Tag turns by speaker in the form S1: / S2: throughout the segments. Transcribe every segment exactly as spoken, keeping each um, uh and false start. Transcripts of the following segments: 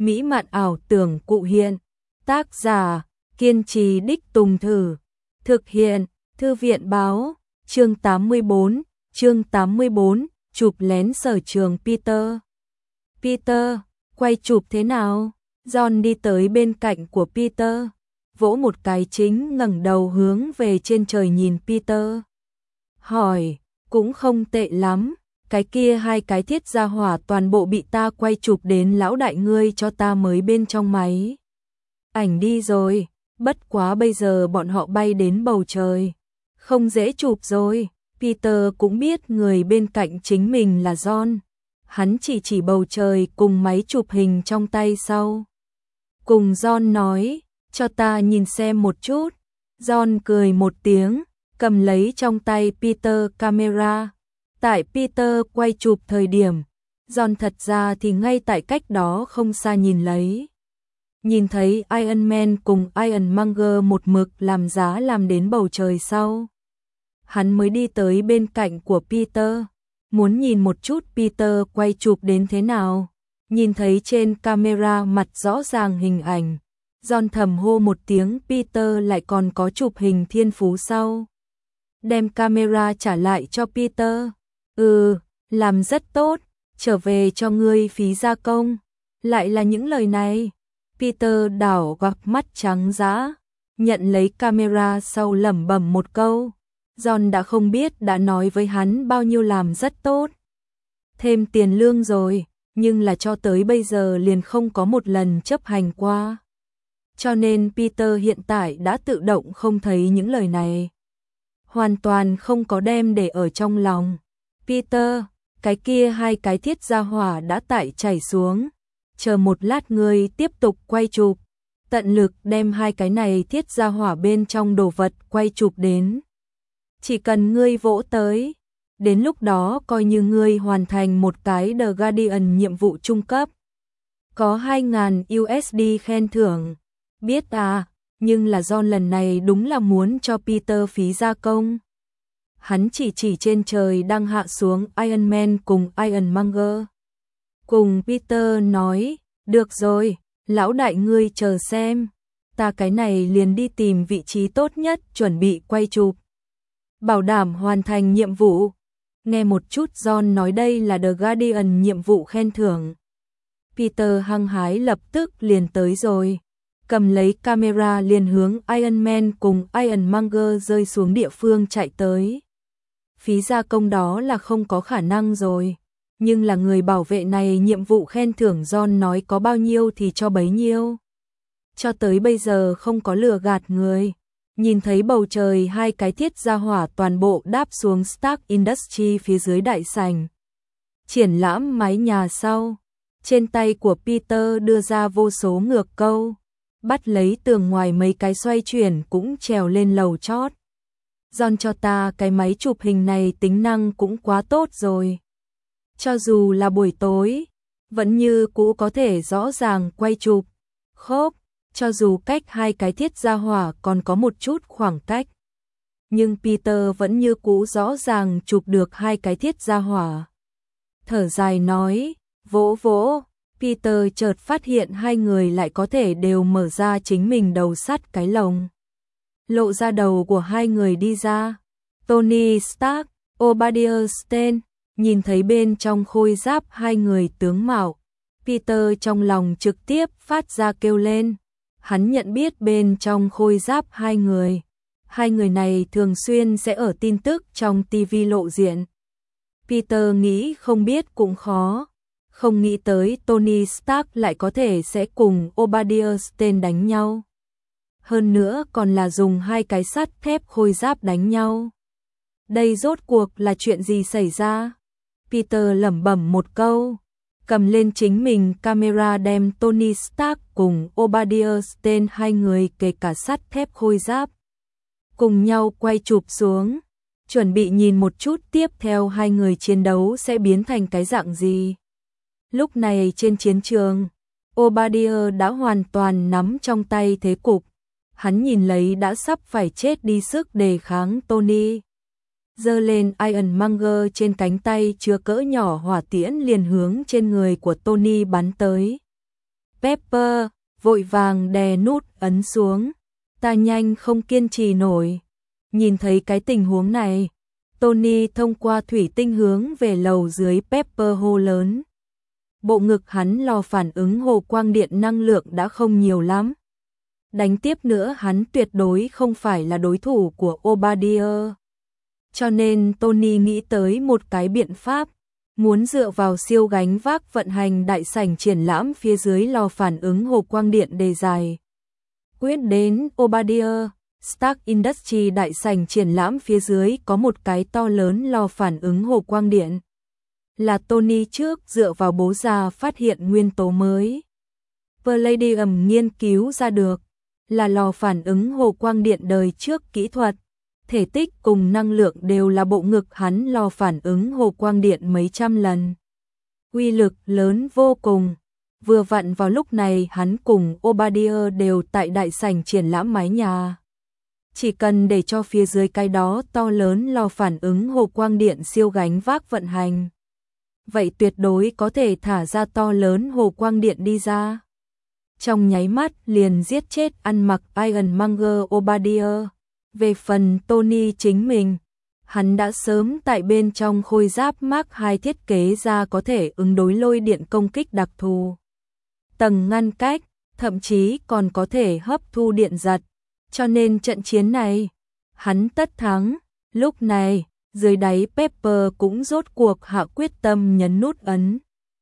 S1: mỹ mạn ảo tưởng cụ hiện. Tác giả, kiên trì đích tùng thử. Thực hiện, Thư viện báo, chương tám mươi bốn, chương tám mươi bốn, chụp lén sở trường Peter. Peter, quay chụp thế nào? John đi tới bên cạnh của Peter, vỗ một cái chính ngẩng đầu hướng về trên trời nhìn Peter. Hỏi, cũng không tệ lắm, cái kia hai cái thiết gia hỏa toàn bộ bị ta quay chụp đến lão đại ngươi cho ta mới bên trong máy. Ảnh đi rồi, bất quá bây giờ bọn họ bay đến bầu trời. Không dễ chụp rồi, Peter cũng biết người bên cạnh chính mình là John. Hắn chỉ chỉ bầu trời cùng máy chụp hình trong tay sau. Cùng John nói, cho ta nhìn xem một chút. John cười một tiếng, cầm lấy trong tay Peter camera. Tại Peter quay chụp thời điểm, John thật ra thì ngay tại cách đó không xa nhìn lấy. Nhìn thấy Iron Man cùng Iron Monger một mực làm giá làm đến bầu trời sau. Hắn mới đi tới bên cạnh của Peter, muốn nhìn một chút Peter quay chụp đến thế nào. Nhìn thấy trên camera mặt rõ ràng hình ảnh, John thầm hô một tiếng Peter lại còn có chụp hình thiên phú sau. Đem camera trả lại cho Peter. Ừ, làm rất tốt, trở về cho ngươi phí gia công. Lại là những lời này. Peter đảo gọc mắt trắng dã, nhận lấy camera sau lẩm bẩm một câu. John đã không biết đã nói với hắn bao nhiêu làm rất tốt. Thêm tiền lương rồi, nhưng là cho tới bây giờ liền không có một lần chấp hành qua. Cho nên Peter hiện tại đã tự động không thấy những lời này. Hoàn toàn không có đem để ở trong lòng. Peter, cái kia hai cái thiết gia hỏa đã tải chảy xuống. Chờ một lát ngươi tiếp tục quay chụp. Tận lực đem hai cái này thiết gia hỏa bên trong đồ vật quay chụp đến. Chỉ cần ngươi vỗ tới. Đến lúc đó coi như ngươi hoàn thành một cái The Guardian nhiệm vụ trung cấp. Có hai nghìn u ét đê khen thưởng. Biết à, nhưng là John lần này đúng là muốn cho Peter phí gia công. Hắn chỉ chỉ trên trời đang hạ xuống Iron Man cùng Iron Monger. Cùng Peter nói, được rồi, lão đại ngươi chờ xem. Ta cái này liền đi tìm vị trí tốt nhất chuẩn bị quay chụp. Bảo đảm hoàn thành nhiệm vụ. Nghe một chút John nói đây là The Guardian nhiệm vụ khen thưởng. Peter hăng hái lập tức liền tới rồi. Cầm lấy camera liền hướng Iron Man cùng Iron Monger rơi xuống địa phương chạy tới. Phí gia công đó là không có khả năng rồi. Nhưng là người bảo vệ này nhiệm vụ khen thưởng John nói có bao nhiêu thì cho bấy nhiêu. Cho tới bây giờ không có lừa gạt người. Nhìn thấy bầu trời hai cái thiết gia hỏa toàn bộ đáp xuống Stark Industry phía dưới đại sảnh. Triển lãm mái nhà sau. Trên tay của Peter đưa ra vô số ngược câu. Bắt lấy tường ngoài mấy cái xoay chuyển cũng trèo lên lầu chót. John cho ta cái máy chụp hình này tính năng cũng quá tốt rồi. Cho dù là buổi tối, vẫn như cũ có thể rõ ràng quay chụp. Khốp, cho dù cách hai cái thiết gia hỏa còn có một chút khoảng cách. Nhưng Peter vẫn như cũ rõ ràng chụp được hai cái thiết gia hỏa. Thở dài nói, vỗ vỗ, Peter chợt phát hiện hai người lại có thể đều mở ra chính mình đầu sắt cái lồng. Lộ ra đầu của hai người đi ra. Tony Stark, Obadiah Stane, nhìn thấy bên trong khôi giáp hai người tướng mạo. Peter trong lòng trực tiếp phát ra kêu lên. Hắn nhận biết bên trong khôi giáp hai người. Hai người này thường xuyên sẽ ở tin tức trong ti vi lộ diện. Peter nghĩ không biết cũng khó. Không nghĩ tới Tony Stark lại có thể sẽ cùng Obadiah Stane đánh nhau. Hơn nữa còn là dùng hai cái sắt thép khôi giáp đánh nhau. Đây rốt cuộc là chuyện gì xảy ra? Peter lẩm bẩm một câu, cầm lên chính mình camera đem Tony Stark cùng Obadiah Stane hai người kể cả sắt thép khôi giáp. Cùng nhau quay chụp xuống, chuẩn bị nhìn một chút tiếp theo hai người chiến đấu sẽ biến thành cái dạng gì. Lúc này trên chiến trường, Obadiah đã hoàn toàn nắm trong tay thế cục. Hắn nhìn lấy đã sắp phải chết đi sức đề kháng Tony. Giơ lên Iron Monger trên cánh tay chứa cỡ nhỏ hỏa tiễn liền hướng trên người của Tony bắn tới. Pepper vội vàng đè nút ấn xuống. Ta nhanh không kiên trì nổi. Nhìn thấy cái tình huống này, Tony thông qua thủy tinh hướng về lầu dưới Pepper hô lớn. Bộ ngực hắn lò phản ứng hồ quang điện năng lượng đã không nhiều lắm. Đánh tiếp nữa hắn tuyệt đối không phải là đối thủ của Obadiah. Cho nên Tony nghĩ tới một cái biện pháp, muốn dựa vào siêu gánh vác vận hành đại sảnh triển lãm phía dưới lò phản ứng hồ quang điện đề dài. Quyết đến Obadiah, Stark Industries đại sảnh triển lãm phía dưới có một cái to lớn lò phản ứng hồ quang điện. Là Tony trước dựa vào bố già phát hiện nguyên tố mới. Palladium nghiên cứu ra được, là lò phản ứng hồ quang điện đời trước kỹ thuật. Thể tích cùng năng lượng đều là bộ ngực hắn lò phản ứng hồ quang điện mấy trăm lần. Uy lực lớn vô cùng. Vừa vặn vào lúc này hắn cùng Obadiah đều tại đại sảnh triển lãm mái nhà. Chỉ cần để cho phía dưới cái đó to lớn lò phản ứng hồ quang điện siêu gánh vác vận hành. Vậy tuyệt đối có thể thả ra to lớn hồ quang điện đi ra. Trong nháy mắt liền giết chết ăn mặc Ironmonger Obadiah. Về phần Tony chính mình, hắn đã sớm tại bên trong khôi giáp Mark hai thiết kế ra có thể ứng đối lôi điện công kích đặc thù. Tầng ngăn cách, thậm chí còn có thể hấp thu điện giật. Cho nên trận chiến này, hắn tất thắng. Lúc này, dưới đáy Pepper cũng rốt cuộc hạ quyết tâm nhấn nút ấn.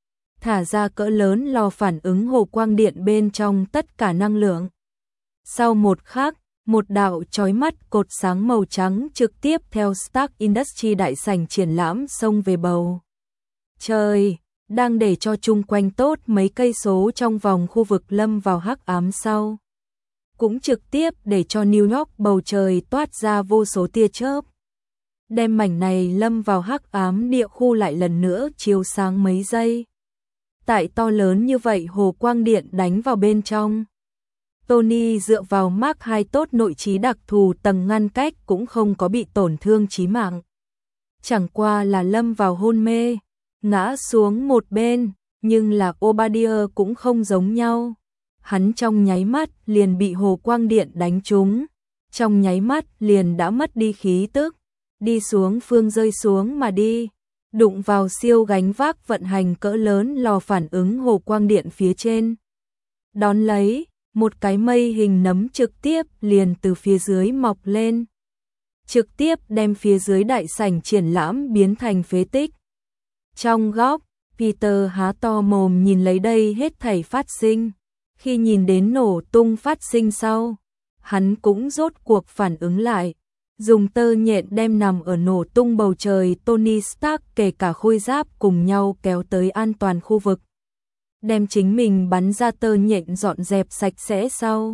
S1: Thả ra cỡ lớn lò phản ứng hồ quang điện bên trong tất cả năng lượng. Sau một khắc, một đạo chói mắt cột sáng màu trắng trực tiếp theo Stark Industries đại sảnh triển lãm xông về bầu trời, đang để cho chung quanh tốt mấy cây số trong vòng khu vực lâm vào hắc ám sau. Cũng trực tiếp để cho New York bầu trời toát ra vô số tia chớp. Đem mảnh này lâm vào hắc ám địa khu lại lần nữa chiếu sáng mấy giây. Tại to lớn như vậy hồ quang điện đánh vào bên trong. Tony dựa vào Mark hai tốt nội trí đặc thù tầng ngăn cách cũng không có bị tổn thương chí mạng. Chẳng qua là lâm vào hôn mê, ngã xuống một bên, nhưng là Obadiah cũng không giống nhau. Hắn trong nháy mắt liền bị hồ quang điện đánh trúng, trong nháy mắt liền đã mất đi khí tức, đi xuống phương rơi xuống mà đi, đụng vào siêu gánh vác vận hành cỡ lớn lò phản ứng hồ quang điện phía trên. Đón lấy, một cái mây hình nấm trực tiếp liền từ phía dưới mọc lên, trực tiếp đem phía dưới đại sảnh triển lãm biến thành phế tích. Trong góc, Peter há to mồm nhìn lấy đây hết thảy phát sinh. Khi nhìn đến nổ tung phát sinh sau, hắn cũng rốt cuộc phản ứng lại, dùng tơ nhện đem nằm ở nổ tung bầu trời Tony Stark kể cả khôi giáp cùng nhau kéo tới an toàn khu vực. Đem chính mình bắn ra tơ nhện dọn dẹp sạch sẽ sau.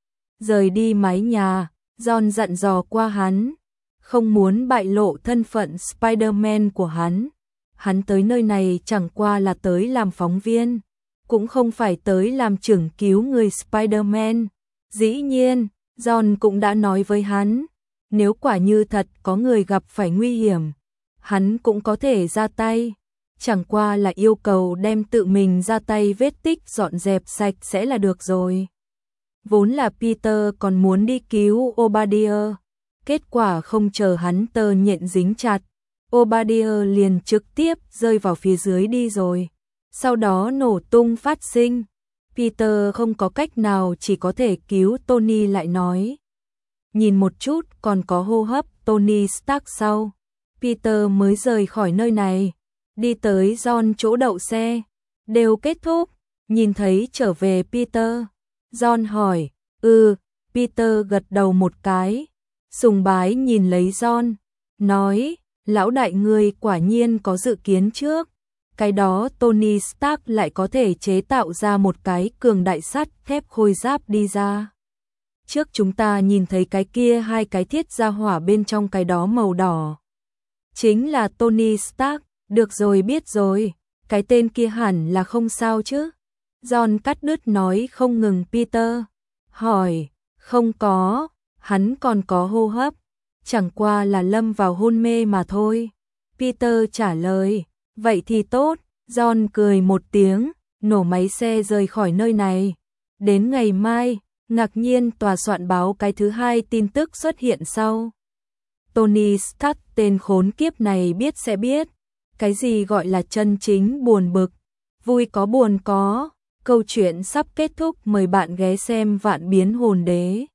S1: Rời đi mái nhà, John dặn dò qua hắn, không muốn bại lộ thân phận Spider-Man của hắn. Hắn tới nơi này chẳng qua là tới làm phóng viên, cũng không phải tới làm trưởng cứu người Spider-Man. Dĩ nhiên, John cũng đã nói với hắn, nếu quả như thật có người gặp phải nguy hiểm, hắn cũng có thể ra tay. Chẳng qua là yêu cầu đem tự mình ra tay vết tích dọn dẹp sạch sẽ là được rồi. Vốn là Peter còn muốn đi cứu Obadiah, kết quả không chờ hắn tơ nhện dính chặt, Obadiah liền trực tiếp rơi vào phía dưới đi rồi. Sau đó nổ tung phát sinh, Peter không có cách nào chỉ có thể cứu Tony lại nói. Nhìn một chút còn có hô hấp Tony Stark sau, Peter mới rời khỏi nơi này, đi tới John chỗ đậu xe, đều kết thúc, nhìn thấy trở về Peter. John hỏi, ừ, Peter gật đầu một cái, sùng bái nhìn lấy John, nói, lão đại ngươi quả nhiên có dự kiến trước. Cái đó Tony Stark lại có thể chế tạo ra một cái cường đại sắt thép khôi giáp đi ra. Trước chúng ta nhìn thấy cái kia hai cái thiết ra hỏa bên trong cái đó màu đỏ. Chính là Tony Stark, được rồi biết rồi, cái tên kia hẳn là không sao chứ. John cắt đứt nói không ngừng Peter, hỏi, không có, hắn còn có hô hấp, chẳng qua là lâm vào hôn mê mà thôi. Peter trả lời, vậy thì tốt. John cười một tiếng, nổ máy xe rời khỏi nơi này. Đến ngày mai, ngạc nhiên tòa soạn báo cái thứ hai tin tức xuất hiện sau. Tony Stark tên khốn kiếp này biết sẽ biết. Cái gì gọi là chân chính buồn bực. Vui có buồn có. Câu chuyện sắp kết thúc, mời bạn ghé xem Vạn Biến Hồn Đế.